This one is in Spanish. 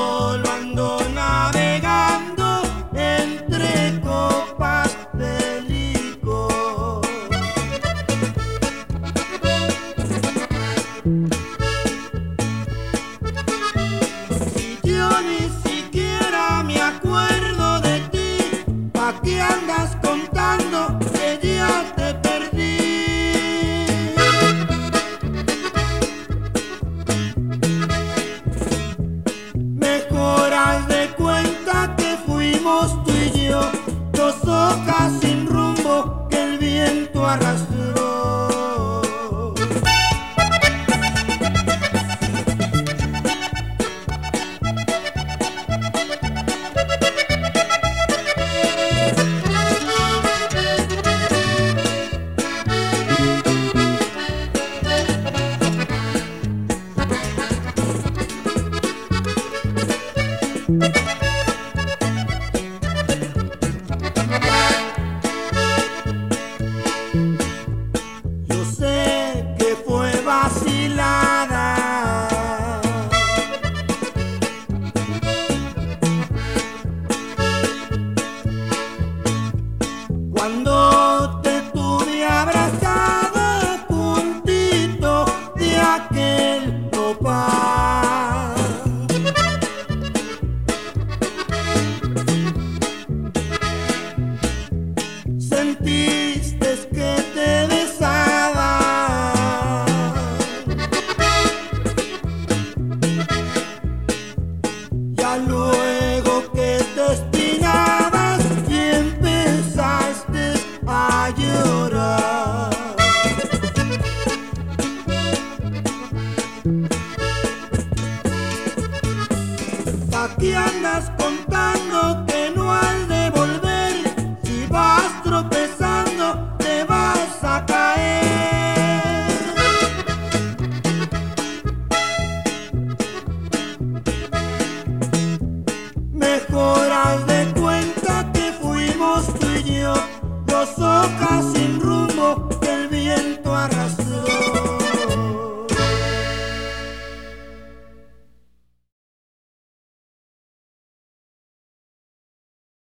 solo ando navegando entre copas de licor. Y yo ni siquiera me acuerdo de ti, ¿pa' qué andas contando que ya te perdí? Haz de cuenta que fuimos tú y yo, dos hojas sin rumbo que el viento arrastró. Yo sé que fue vacilada, cuando te tuve abrazado puntito de aquel nopal. Sentiste que te besaba, ya luego que te espinabas y empezaste a llorar. ¿Pa' qué andas contando que no has de